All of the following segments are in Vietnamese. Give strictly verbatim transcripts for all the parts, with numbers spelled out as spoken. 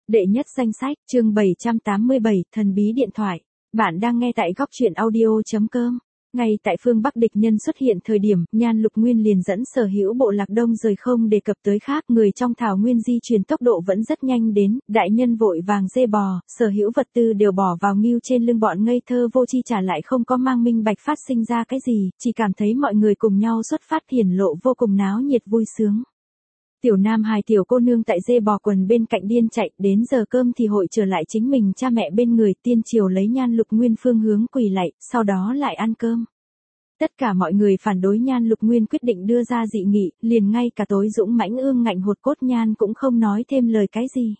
Đệ nhất danh sách, chương bảy trăm tám mươi bảy, thần bí điện thoại. Bạn đang nghe tại góc truyện audio chấm com. Ngay tại phương Bắc địch nhân xuất hiện thời điểm, Nhan Lục Nguyên liền dẫn sở hữu bộ lạc đông rời, không đề cập tới khác, người trong thảo nguyên di truyền tốc độ vẫn rất nhanh đến, đại nhân vội vàng dê bò, sở hữu vật tư đều bỏ vào ngưu trên lưng, bọn ngây thơ vô chi trả lại không có mang minh bạch phát sinh ra cái gì, chỉ cảm thấy mọi người cùng nhau xuất phát hiển lộ vô cùng náo nhiệt vui sướng. Tiểu Nam Hài tiểu cô nương tại dê bò quần bên cạnh điên chạy, đến giờ cơm thì hội trở lại chính mình cha mẹ bên người, tiên triều lấy Nhan Lục Nguyên phương hướng quỳ lạy, sau đó lại ăn cơm. Tất cả mọi người phản đối Nhan Lục Nguyên quyết định đưa ra dị nghị, liền ngay cả tối dũng mãnh ương ngạnh hột cốt Nhan cũng không nói thêm lời cái gì.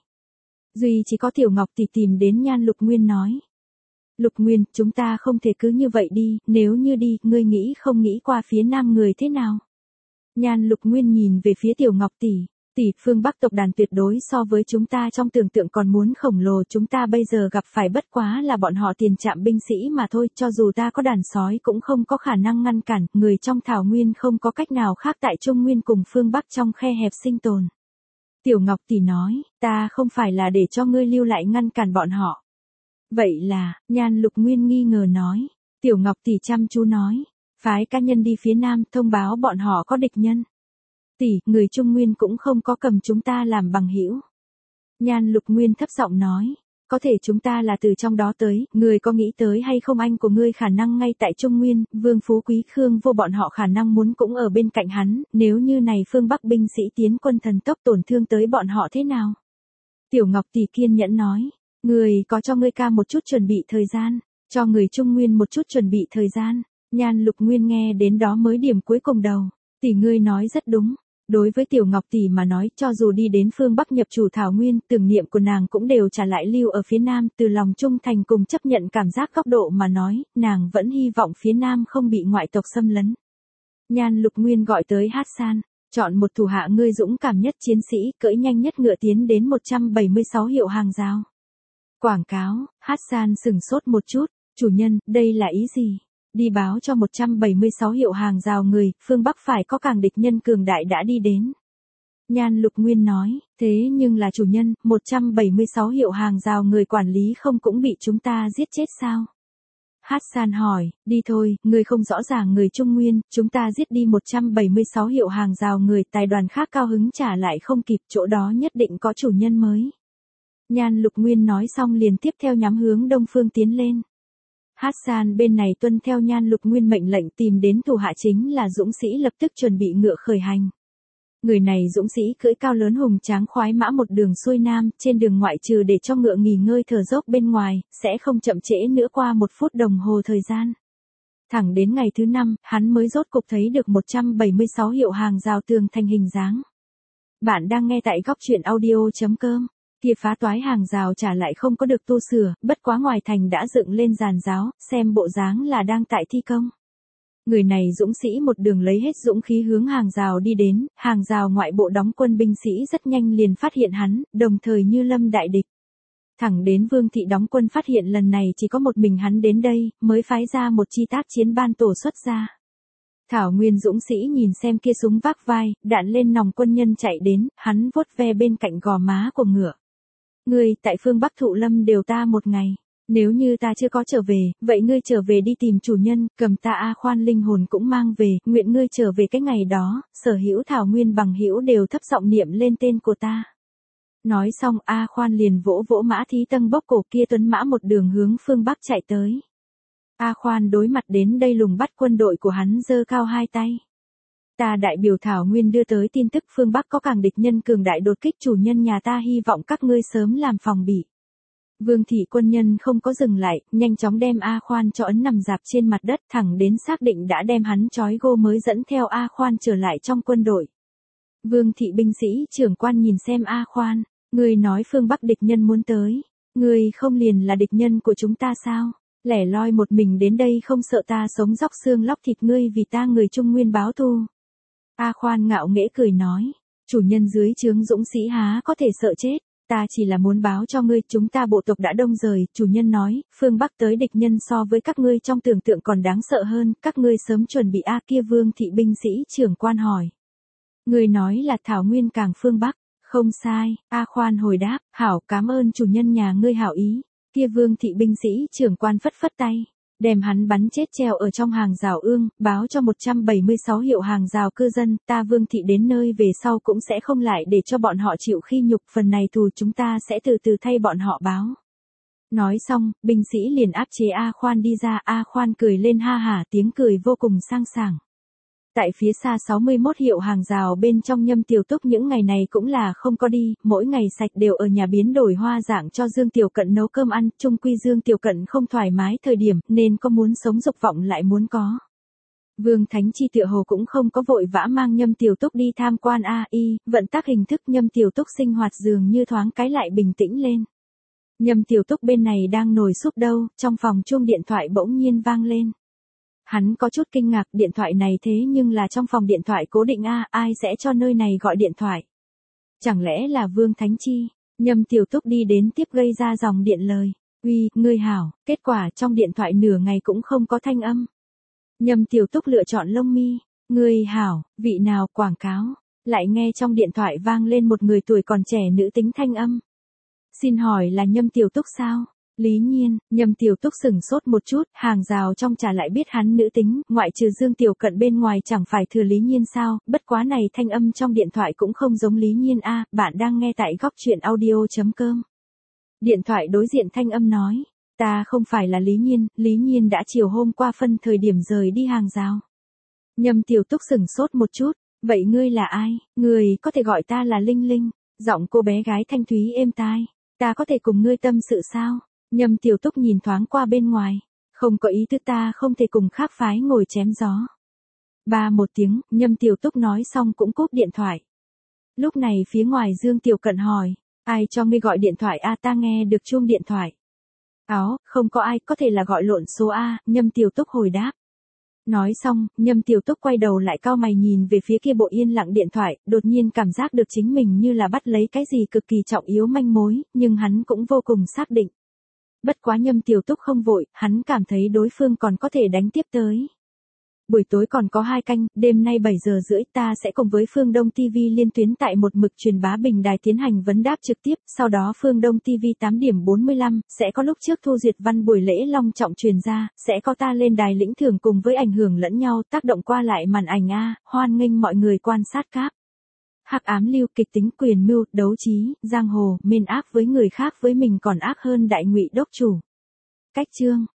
Duy chỉ có Tiểu Ngọc thì tìm đến Nhan Lục Nguyên nói. Lục Nguyên, chúng ta không thể cứ như vậy đi, nếu như đi, ngươi nghĩ không nghĩ qua phía nam người thế nào? Nhan Lục Nguyên nhìn về phía Tiểu Ngọc tỷ, tỷ, phương Bắc tộc đàn tuyệt đối so với chúng ta trong tưởng tượng còn muốn khổng lồ, chúng ta bây giờ gặp phải bất quá là bọn họ tiền trạm binh sĩ mà thôi, cho dù ta có đàn sói cũng không có khả năng ngăn cản, người trong thảo nguyên không có cách nào khác tại Trung Nguyên cùng phương Bắc trong khe hẹp sinh tồn. Tiểu Ngọc tỷ nói, ta không phải là để cho ngươi lưu lại ngăn cản bọn họ. Vậy là, Nhan Lục Nguyên nghi ngờ nói, Tiểu Ngọc tỷ chăm chú nói. Phái cá nhân đi phía nam, thông báo bọn họ có địch nhân. Tỷ, người Trung Nguyên cũng không có cầm chúng ta làm bằng hữu. Nhan Lục Nguyên thấp giọng nói, có thể chúng ta là từ trong đó tới, người có nghĩ tới hay không anh của ngươi khả năng ngay tại Trung Nguyên, Vương Phú Quý Khương vô bọn họ khả năng muốn cũng ở bên cạnh hắn, nếu như này phương Bắc binh sĩ tiến quân thần tốc tổn thương tới bọn họ thế nào? Tiểu Ngọc tỷ kiên nhẫn nói, người có cho ngươi ca một chút chuẩn bị thời gian, cho người Trung Nguyên một chút chuẩn bị thời gian. Nhan Lục Nguyên nghe đến đó mới điểm cuối cùng đầu, tỷ ngươi nói rất đúng, đối với Tiểu Ngọc tỷ mà nói, cho dù đi đến phương Bắc nhập chủ thảo nguyên, tưởng niệm của nàng cũng đều trả lại lưu ở phía nam, từ lòng trung thành cùng chấp nhận cảm giác góc độ mà nói, nàng vẫn hy vọng phía nam không bị ngoại tộc xâm lấn. Nhan Lục Nguyên gọi tới Hassan, chọn một thủ hạ ngươi dũng cảm nhất chiến sĩ, cưỡi nhanh nhất ngựa tiến đến một trăm bảy mươi sáu hiệu hàng rào. Quảng cáo, Hassan sừng sốt một chút, chủ nhân, đây là ý gì? Đi báo cho một trăm bảy mươi sáu hiệu hàng rào người, phương Bắc phải có càng địch nhân cường đại đã đi đến. Nhan Lục Nguyên nói, thế nhưng là chủ nhân, một trăm bảy mươi sáu hiệu hàng rào người quản lý không cũng bị chúng ta giết chết sao? Hassan hỏi, đi thôi, người không rõ ràng người Trung Nguyên, chúng ta giết đi một trăm bảy mươi sáu hiệu hàng rào người, tài đoàn khác cao hứng trả lại không kịp, chỗ đó nhất định có chủ nhân mới. Nhan Lục Nguyên nói xong liền tiếp theo nhắm hướng đông phương tiến lên. Hassan bên này tuân theo Nhan Lục Nguyên mệnh lệnh tìm đến thủ hạ chính là dũng sĩ, lập tức chuẩn bị ngựa khởi hành. Người này dũng sĩ cưỡi cao lớn hùng tráng khoái mã một đường xuôi nam, trên đường ngoại trừ để cho ngựa nghỉ ngơi thở dốc bên ngoài, sẽ không chậm trễ nữa qua một phút đồng hồ thời gian. Thẳng đến ngày thứ năm, hắn mới rốt cục thấy được một trăm bảy mươi sáu hiệu hàng rào tường thành hình dáng. Bạn đang nghe tại góc truyện audio chấm com. Kia phá toái hàng rào trả lại không có được tu sửa, bất quá ngoài thành đã dựng lên giàn giáo, xem bộ dáng là đang tại thi công. Người này dũng sĩ một đường lấy hết dũng khí hướng hàng rào đi đến, hàng rào ngoại bộ đóng quân binh sĩ rất nhanh liền phát hiện hắn, đồng thời như lâm đại địch. Thẳng đến Vương thị đóng quân phát hiện lần này chỉ có một mình hắn đến đây, mới phái ra một chi tác chiến ban tổ xuất ra. Thảo Nguyên dũng sĩ nhìn xem kia súng vác vai, đạn lên nòng quân nhân chạy đến, hắn vuốt ve bên cạnh gò má của ngựa. Ngươi, tại phương Bắc Thụ Lâm đều ta một ngày, nếu như ta chưa có trở về, vậy ngươi trở về đi tìm chủ nhân, cầm ta A Khoan linh hồn cũng mang về, nguyện ngươi trở về cái ngày đó, sở hữu Thảo Nguyên bằng hữu đều thấp giọng niệm lên tên của ta. Nói xong A Khoan liền vỗ vỗ mã thí tân bốc cổ kia tuấn mã một đường hướng phương Bắc chạy tới. A Khoan đối mặt đến đây lùng bắt quân đội của hắn giơ cao hai tay. Ta đại biểu Thảo Nguyên đưa tới tin tức phương Bắc có càng địch nhân cường đại đột kích, chủ nhân nhà ta hy vọng các ngươi sớm làm phòng bị. Vương thị quân nhân không có dừng lại, nhanh chóng đem A Khoan cho ấn nằm dạp trên mặt đất, thẳng đến xác định đã đem hắn trói gô mới dẫn theo A Khoan trở lại trong quân đội. Vương thị binh sĩ trưởng quan nhìn xem A Khoan, ngươi nói phương Bắc địch nhân muốn tới, ngươi không liền là địch nhân của chúng ta sao? Lẻ loi một mình đến đây không sợ ta sống róc xương lóc thịt ngươi vì ta người Trung Nguyên báo thù. A Khoan ngạo nghễ cười nói, chủ nhân dưới trướng dũng sĩ há có thể sợ chết, ta chỉ là muốn báo cho ngươi, chúng ta bộ tộc đã đông rời, chủ nhân nói, phương Bắc tới địch nhân so với các ngươi trong tưởng tượng còn đáng sợ hơn, các ngươi sớm chuẩn bị. A kia Vương thị binh sĩ trưởng quan hỏi. Ngươi nói là Thảo Nguyên càng phương Bắc, Không sai, A Khoan hồi đáp, hảo cảm ơn chủ nhân nhà ngươi hảo ý. Kia Vương thị binh sĩ trưởng quan phất phất tay, đem hắn bắn chết treo ở trong hàng rào ương, báo cho một trăm bảy mươi sáu hiệu hàng rào cư dân, ta Vương thị đến nơi về sau cũng sẽ không lại để cho bọn họ chịu khi nhục, phần này thù chúng ta sẽ từ từ thay bọn họ báo. Nói xong, binh sĩ liền áp chế A Khoan đi ra, A Khoan cười lên ha hả, tiếng cười vô cùng sang sảng. Tại phía xa sáu mươi mốt hiệu hàng rào bên trong Nhâm Tiểu Túc những ngày này cũng là không có đi, mỗi ngày sạch đều ở nhà biến đổi hoa dạng cho Dương Tiểu Cận nấu cơm ăn, chung quy Dương Tiểu Cận không thoải mái thời điểm nên có muốn sống dục vọng lại muốn có. Vương Thánh Chi tựa hồ cũng không có vội vã mang Nhâm Tiểu Túc đi tham quan A I, vận tác hình thức Nhâm Tiểu Túc sinh hoạt dường như thoáng cái lại bình tĩnh lên. Nhâm Tiểu Túc bên này đang nồi súp đâu, trong phòng chuông điện thoại bỗng nhiên vang lên. Hắn có chút kinh ngạc, điện thoại này thế nhưng là trong phòng điện thoại cố định a, ai sẽ cho nơi này gọi điện thoại? Chẳng lẽ là Vương Thánh Chi? Nhâm Tiểu Túc đi đến tiếp gây ra dòng điện lời. Uy, ngươi hảo, kết quả trong điện thoại nửa ngày cũng không có thanh âm. Nhâm Tiểu Túc lựa chọn lông mi. Ngươi hảo, vị nào quảng cáo? Lại nghe trong điện thoại vang lên một người tuổi còn trẻ nữ tính thanh âm. Xin hỏi là Nhâm Tiểu Túc sao? Lý Nhiên, Nhâm Tiểu Túc sửng sốt một chút, hàng rào trong trà lại biết hắn nữ tính, ngoại trừ Dương Tiểu Cận bên ngoài chẳng phải thừa Lý Nhiên sao, bất quá này thanh âm trong điện thoại cũng không giống Lý Nhiên a, bạn đang nghe tại góc truyện audio chấm com. Điện thoại đối diện thanh âm nói, ta không phải là Lý Nhiên, Lý Nhiên đã chiều hôm qua phân thời điểm rời đi hàng rào. Nhâm Tiểu Túc sửng sốt một chút, vậy ngươi là ai, ngươi có thể gọi ta là Linh Linh, giọng cô bé gái thanh thúy êm tai, ta có thể cùng ngươi tâm sự sao? Nhâm Tiểu Túc nhìn thoáng qua bên ngoài, không có ý tứ, ta không thể cùng khác phái ngồi chém gió. Ba một tiếng, Nhâm Tiểu Túc nói xong cũng cúp điện thoại. Lúc này phía ngoài Dương Tiểu Cận hỏi, ai cho ngươi gọi điện thoại a, ta nghe được chuông điện thoại. Áo, không có ai, có thể là gọi lộn số a, Nhâm Tiểu Túc hồi đáp. Nói xong, Nhâm Tiểu Túc quay đầu lại cau mày nhìn về phía kia bộ yên lặng điện thoại, đột nhiên cảm giác được chính mình như là bắt lấy cái gì cực kỳ trọng yếu manh mối, nhưng hắn cũng vô cùng xác định. Bất quá Nhâm Tiểu Túc không vội, hắn cảm thấy đối phương còn có thể đánh tiếp tới. Buổi tối còn có hai canh, đêm nay bảy giờ rưỡi ta sẽ cùng với Phương Đông ti vi liên tuyến tại một mực truyền bá bình đài tiến hành vấn đáp trực tiếp, sau đó Phương Đông ti vi tám điểm bốn mươi lăm, sẽ có lúc trước Thu Duyệt Văn buổi lễ long trọng truyền ra, sẽ có ta lên đài lĩnh thưởng cùng với ảnh hưởng lẫn nhau tác động qua lại màn ảnh A, hoan nghênh mọi người quan sát cáp. Hắc ám lưu kịch tính quyền mưu, đấu trí, giang hồ, mên ác với người khác với mình còn ác hơn đại ngụy đốc chủ. Cách chương